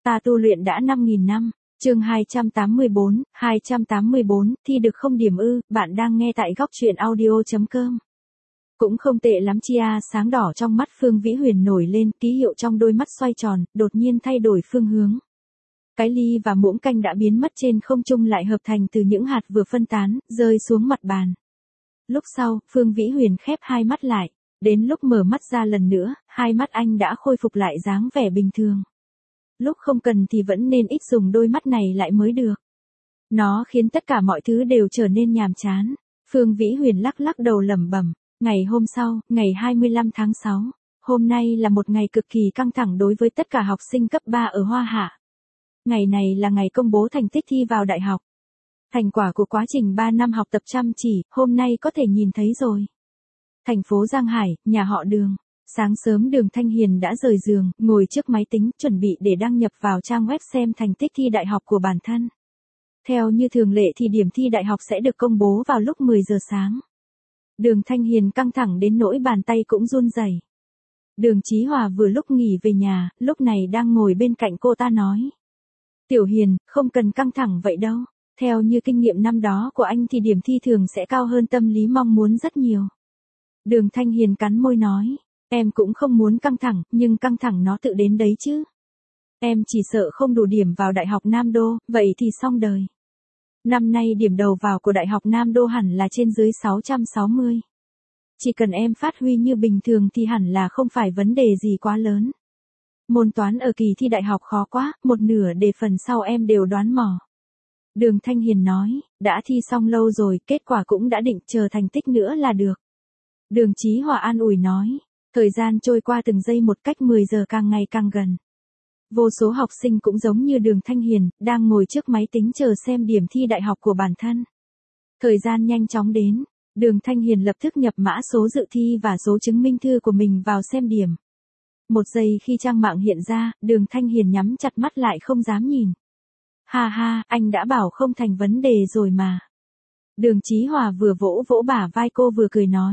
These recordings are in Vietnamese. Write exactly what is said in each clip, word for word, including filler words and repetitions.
Ta tu luyện đã năm nghìn năm. Chương hai trăm tám mươi bốn, hai trăm tám mươi bốn, thi được không điểm ư? Bạn đang nghe tại góc truyện audio chấm com. Cũng không tệ lắm chia, sáng đỏ trong mắt Phương Vĩ Huyền nổi lên, ký hiệu trong đôi mắt xoay tròn, đột nhiên thay đổi phương hướng. Cái ly và muỗng canh đã biến mất trên không trung lại hợp thành từ những hạt vừa phân tán, rơi xuống mặt bàn. Lúc sau, Phương Vĩ Huyền khép hai mắt lại. Đến lúc mở mắt ra lần nữa, hai mắt anh đã khôi phục lại dáng vẻ bình thường. Lúc không cần thì vẫn nên ít dùng đôi mắt này lại mới được. Nó khiến tất cả mọi thứ đều trở nên nhàm chán. Phương Vĩ Huyền lắc lắc đầu lẩm bẩm. Ngày hôm sau, ngày hai mươi lăm tháng sáu, hôm nay là một ngày cực kỳ căng thẳng đối với tất cả học sinh cấp ba ở Hoa Hạ. Ngày này là ngày công bố thành tích thi vào đại học. Thành quả của quá trình ba năm học tập chăm chỉ, hôm nay có thể nhìn thấy rồi. Thành phố Giang Hải, nhà họ Đường. Sáng sớm Đường Thanh Hiền đã rời giường, ngồi trước máy tính, chuẩn bị để đăng nhập vào trang web xem thành tích thi đại học của bản thân. Theo như thường lệ thì điểm thi đại học sẽ được công bố vào lúc mười giờ sáng. Đường Thanh Hiền căng thẳng đến nỗi bàn tay cũng run rẩy. Đường Chí Hòa vừa lúc nghỉ về nhà, lúc này đang ngồi bên cạnh cô ta nói. Tiểu Hiền, không cần căng thẳng vậy đâu. Theo như kinh nghiệm năm đó của anh thì điểm thi thường sẽ cao hơn tâm lý mong muốn rất nhiều. Đường Thanh Hiền cắn môi nói. Em cũng không muốn căng thẳng, nhưng căng thẳng nó tự đến đấy chứ. Em chỉ sợ không đủ điểm vào Đại học Nam Đô, vậy thì xong đời. Năm nay điểm đầu vào của Đại học Nam Đô hẳn là trên dưới sáu trăm sáu mươi. Chỉ cần em phát huy như bình thường thì hẳn là không phải vấn đề gì quá lớn. Môn toán ở kỳ thi đại học khó quá, một nửa đề phần sau em đều đoán mò. Đường Thanh Hiền nói, đã thi xong lâu rồi, kết quả cũng đã định, chờ thành tích nữa là được. Đường Chí Hòa an ủi nói. Thời gian trôi qua từng giây một cách mười giờ càng ngày càng gần. Vô số học sinh cũng giống như Đường Thanh Hiền, đang ngồi trước máy tính chờ xem điểm thi đại học của bản thân. Thời gian nhanh chóng đến, Đường Thanh Hiền lập tức nhập mã số dự thi và số chứng minh thư của mình vào xem điểm. Một giây khi trang mạng hiện ra, Đường Thanh Hiền nhắm chặt mắt lại không dám nhìn. Ha ha, anh đã bảo không thành vấn đề rồi mà. Đường Chí Hòa vừa vỗ vỗ bả vai cô vừa cười nói.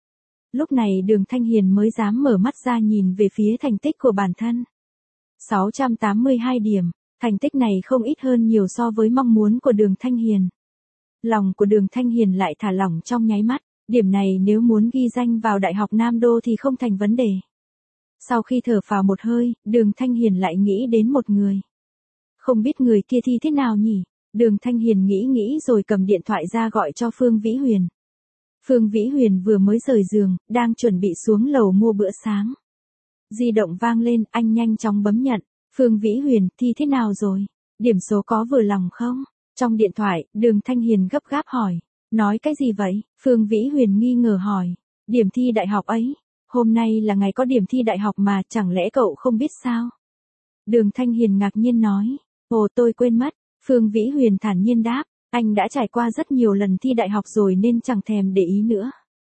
Lúc này Đường Thanh Hiền mới dám mở mắt ra nhìn về phía thành tích của bản thân. sáu trăm tám mươi hai điểm, thành tích này không ít hơn nhiều so với mong muốn của Đường Thanh Hiền. Lòng của Đường Thanh Hiền lại thả lỏng trong nháy mắt, điểm này nếu muốn ghi danh vào Đại học Nam Đô thì không thành vấn đề. Sau khi thở phào một hơi, Đường Thanh Hiền lại nghĩ đến một người. Không biết người kia thi thế nào nhỉ? Đường Thanh Hiền nghĩ nghĩ rồi cầm điện thoại ra gọi cho Phương Vĩ Huyền. Phương Vĩ Huyền vừa mới rời giường, đang chuẩn bị xuống lầu mua bữa sáng. Di động vang lên, anh nhanh chóng bấm nhận. Phương Vĩ Huyền, thi thế nào rồi? Điểm số có vừa lòng không? Trong điện thoại, Đường Thanh Hiền gấp gáp hỏi. Nói cái gì vậy? Phương Vĩ Huyền nghi ngờ hỏi. Điểm thi đại học ấy. Hôm nay là ngày có điểm thi đại học mà, chẳng lẽ cậu không biết sao? Đường Thanh Hiền ngạc nhiên nói. Ồ, tôi quên mất. Phương Vĩ Huyền thản nhiên đáp. Anh đã trải qua rất nhiều lần thi đại học rồi nên chẳng thèm để ý nữa.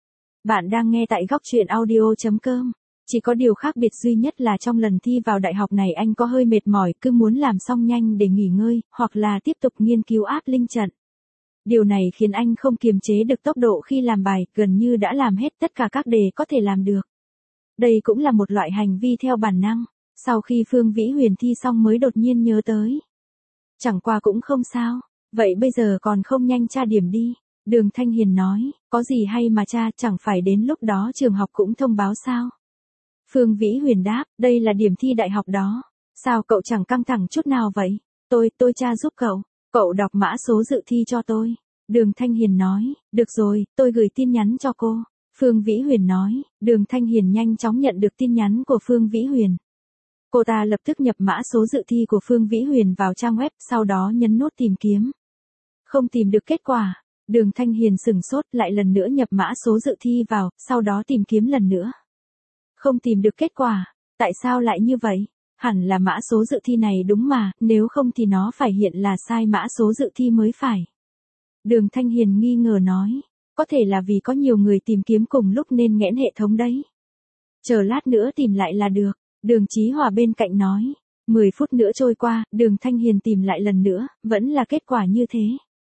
Bạn đang nghe tại góc truyện audio chấm com. Chỉ có điều khác biệt duy nhất là trong lần thi vào đại học này anh có hơi mệt mỏi, cứ muốn làm xong nhanh để nghỉ ngơi, hoặc là tiếp tục nghiên cứu áp linh trận. Điều này khiến anh không kiềm chế được tốc độ khi làm bài, gần như đã làm hết tất cả các đề có thể làm được. Đây cũng là một loại hành vi theo bản năng, sau khi Phương Vĩ Huyền thi xong mới đột nhiên nhớ tới. Chẳng qua cũng không sao. Vậy bây giờ còn không nhanh tra điểm đi. Đường Thanh Hiền nói, có gì hay mà tra, chẳng phải đến lúc đó trường học cũng thông báo sao? Phương Vĩ Huyền đáp, đây là điểm thi đại học đó. Sao cậu chẳng căng thẳng chút nào vậy? Tôi, tôi tra giúp cậu. Cậu đọc mã số dự thi cho tôi. Đường Thanh Hiền nói, được rồi, tôi gửi tin nhắn cho cô. Phương Vĩ Huyền nói, Đường Thanh Hiền nhanh chóng nhận được tin nhắn của Phương Vĩ Huyền. Cô ta lập tức nhập mã số dự thi của Phương Vĩ Huyền vào trang web, sau đó nhấn nút tìm kiếm. Không tìm được kết quả. Đường Thanh Hiền sửng sốt, lại lần nữa nhập mã số dự thi vào, sau đó tìm kiếm lần nữa. Không tìm được kết quả. Tại sao lại như vậy? Hẳn là mã số dự thi này đúng mà, nếu không thì nó phải hiện là sai mã số dự thi mới phải. Đường Thanh Hiền nghi ngờ nói. Có thể là vì có nhiều người tìm kiếm cùng lúc nên nghẽn hệ thống đấy. Chờ lát nữa tìm lại là được. Đường Chí Hòa bên cạnh nói. mười phút nữa trôi qua, Đường Thanh Hiền tìm lại lần nữa, vẫn là kết quả như thế.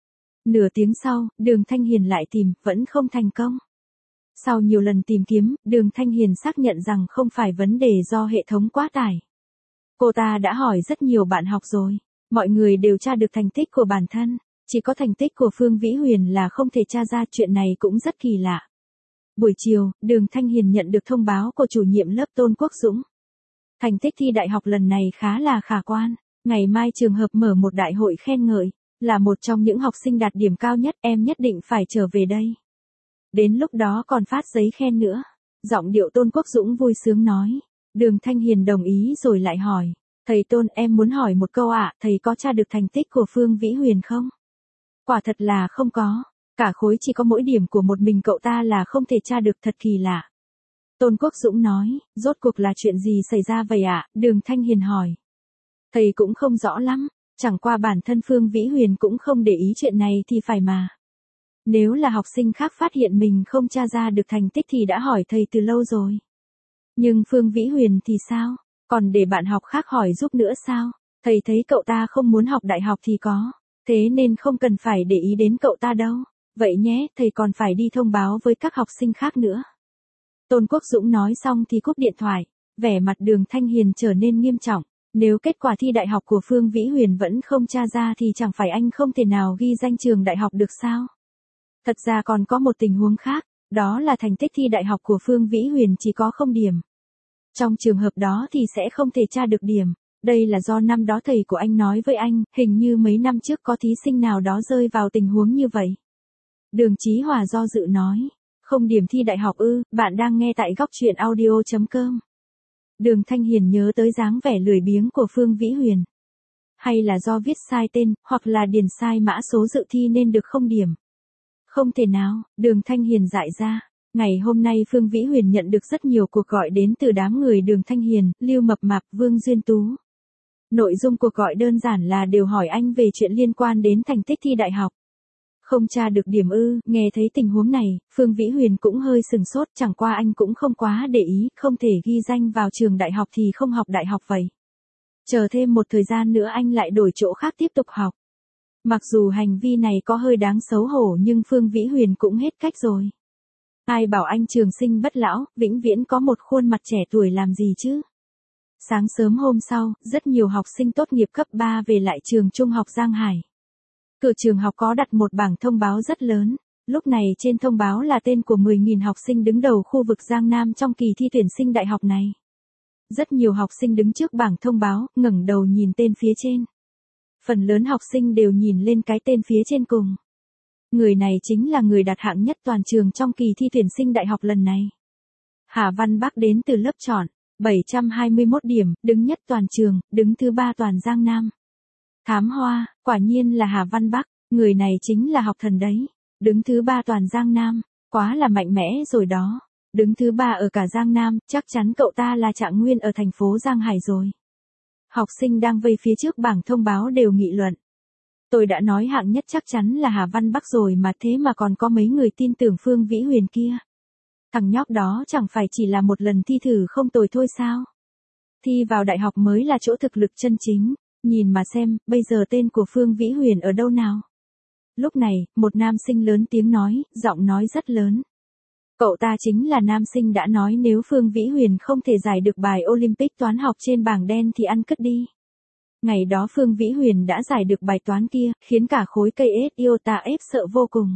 Nửa tiếng sau, Đường Thanh Hiền lại tìm, vẫn không thành công. Sau nhiều lần tìm kiếm, Đường Thanh Hiền xác nhận rằng không phải vấn đề do hệ thống quá tải. Cô ta đã hỏi rất nhiều bạn học rồi. Mọi người đều tra được thành tích của bản thân. Chỉ có thành tích của Phương Vĩ Huyền là không thể tra ra, chuyện này cũng rất kỳ lạ. Buổi chiều, Đường Thanh Hiền nhận được thông báo của chủ nhiệm lớp Tôn Quốc Dũng. Thành tích thi đại học lần này khá là khả quan. Ngày mai trường hợp mở một đại hội khen ngợi. Là một trong những học sinh đạt điểm cao nhất, em nhất định phải trở về đây. Đến lúc đó còn phát giấy khen nữa. Giọng điệu Tôn Quốc Dũng vui sướng nói. Đường Thanh Hiền đồng ý rồi lại hỏi. Thầy Tôn, em muốn hỏi một câu ạ, thầy có tra được thành tích của Phương Vĩ Huyền không? Quả thật là không có. Cả khối chỉ có mỗi điểm của một mình cậu ta là không thể tra được, thật kỳ lạ. Tôn Quốc Dũng nói, rốt cuộc là chuyện gì xảy ra vậy ạ? Đường Thanh Hiền hỏi. Thầy cũng không rõ lắm, chẳng qua bản thân Phương Vĩ Huyền cũng không để ý chuyện này thì phải mà. Nếu là học sinh khác phát hiện mình không tra ra được thành tích thì đã hỏi thầy từ lâu rồi. Nhưng Phương Vĩ Huyền thì sao? Còn để bạn học khác hỏi giúp nữa sao? Thầy thấy cậu ta không muốn học đại học thì có. Thế nên không cần phải để ý đến cậu ta đâu. Vậy nhé, thầy còn phải đi thông báo với các học sinh khác nữa. Tôn Quốc Dũng nói xong thì cúp điện thoại. Vẻ mặt Đường Thanh Hiền trở nên nghiêm trọng. Nếu kết quả thi đại học của Phương Vĩ Huyền vẫn không tra ra thì chẳng phải anh không thể nào ghi danh trường đại học được sao? Thật ra còn có một tình huống khác. Đó là thành tích thi đại học của Phương Vĩ Huyền chỉ có không điểm. Trong trường hợp đó thì sẽ không thể tra được điểm. Đây là do năm đó thầy của anh nói với anh, hình như mấy năm trước có thí sinh nào đó rơi vào tình huống như vậy. Đường Chí Hòa do dự nói, không điểm thi đại học ư? Bạn đang nghe tại góc truyện audio chấm com. Đường Thanh Hiền nhớ tới dáng vẻ lười biếng của Phương Vĩ Huyền. Hay là do viết sai tên, hoặc là điền sai mã số dự thi nên được không điểm? Không thể nào, Đường Thanh Hiền dại ra. Ngày hôm nay Phương Vĩ Huyền nhận được rất nhiều cuộc gọi đến từ đám người Đường Thanh Hiền, Lưu Mập Mạp, Vương Duyên Tú. Nội dung cuộc gọi đơn giản là đều hỏi anh về chuyện liên quan đến thành tích thi đại học. Không tra được điểm ư? Nghe thấy tình huống này, Phương Vĩ Huyền cũng hơi sừng sốt, chẳng qua anh cũng không quá để ý, không thể ghi danh vào trường đại học thì không học đại học vậy. Chờ thêm một thời gian nữa anh lại đổi chỗ khác tiếp tục học. Mặc dù hành vi này có hơi đáng xấu hổ nhưng Phương Vĩ Huyền cũng hết cách rồi. Ai bảo anh trường sinh bất lão, vĩnh viễn có một khuôn mặt trẻ tuổi làm gì chứ? Sáng sớm hôm sau, rất nhiều học sinh tốt nghiệp cấp ba về lại trường trung học Giang Hải. Cửa trường học có đặt một bảng thông báo rất lớn. Lúc này trên thông báo là tên của mười nghìn học sinh đứng đầu khu vực Giang Nam trong kỳ thi tuyển sinh đại học này. Rất nhiều học sinh đứng trước bảng thông báo, ngẩng đầu nhìn tên phía trên. Phần lớn học sinh đều nhìn lên cái tên phía trên cùng. Người này chính là người đạt hạng nhất toàn trường trong kỳ thi tuyển sinh đại học lần này. Hà Văn Bắc đến từ lớp chọn, bảy trăm hai mươi mốt điểm, đứng nhất toàn trường, đứng thứ ba toàn Giang Nam. Thám hoa, quả nhiên là Hà Văn Bắc, người này chính là học thần đấy. Đứng thứ ba toàn Giang Nam, quá là mạnh mẽ rồi đó. Đứng thứ ba ở cả Giang Nam, chắc chắn cậu ta là trạng nguyên ở thành phố Giang Hải rồi. Học sinh đang vây phía trước bảng thông báo đều nghị luận. Tôi đã nói hạng nhất chắc chắn là Hà Văn Bắc rồi mà, thế mà còn có mấy người tin tưởng Phương Vĩ Huyền kia. Thằng nhóc đó chẳng phải chỉ là một lần thi thử không tồi thôi sao? Thi vào đại học mới là chỗ thực lực chân chính. Nhìn mà xem, bây giờ tên của Phương Vĩ Huyền ở đâu nào? Lúc này, một nam sinh lớn tiếng nói, giọng nói rất lớn. Cậu ta chính là nam sinh đã nói nếu Phương Vĩ Huyền không thể giải được bài Olympic toán học trên bảng đen thì ăn cứt đi. Ngày đó Phương Vĩ Huyền đã giải được bài toán kia, khiến cả khối cây ét iota ép sợ vô cùng.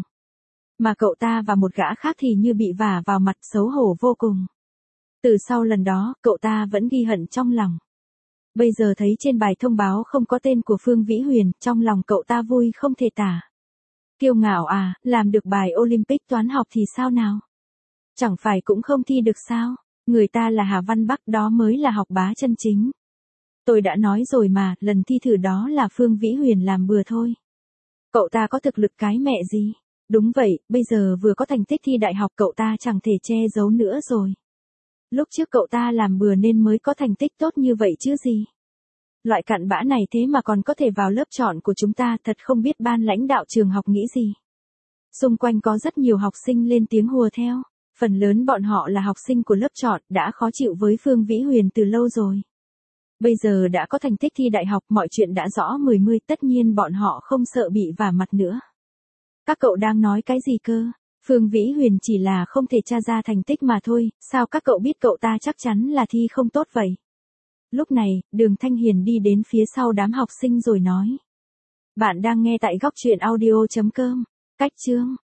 Mà cậu ta và một gã khác thì như bị vả vào mặt, xấu hổ vô cùng. Từ sau lần đó, cậu ta vẫn ghi hận trong lòng. Bây giờ thấy trên bài thông báo không có tên của Phương Vĩ Huyền, trong lòng cậu ta vui không thể tả. Kiêu ngạo à, làm được bài Olympic toán học thì sao nào? Chẳng phải cũng không thi được sao? Người ta là Hà Văn Bắc, đó mới là học bá chân chính. Tôi đã nói rồi mà, lần thi thử đó là Phương Vĩ Huyền làm bừa thôi. Cậu ta có thực lực cái mẹ gì? Đúng vậy, bây giờ vừa có thành tích thi đại học cậu ta chẳng thể che giấu nữa rồi. Lúc trước cậu ta làm bừa nên mới có thành tích tốt như vậy chứ gì. Loại cặn bã này thế mà còn có thể vào lớp chọn của chúng ta, thật không biết ban lãnh đạo trường học nghĩ gì. Xung quanh có rất nhiều học sinh lên tiếng hùa theo. Phần lớn bọn họ là học sinh của lớp chọn, đã khó chịu với Phương Vĩ Huyền từ lâu rồi. Bây giờ đã có thành tích thi đại học, mọi chuyện đã rõ mười mươi, tất nhiên bọn họ không sợ bị vả mặt nữa. Các cậu đang nói cái gì cơ? Phương Vĩ Huyền chỉ là không thể tra ra thành tích mà thôi, sao các cậu biết cậu ta chắc chắn là thi không tốt vậy? Lúc này, Đường Thanh Hiền đi đến phía sau đám học sinh rồi nói. Bạn đang nghe tại góc truyện audio chấm com. Cách chương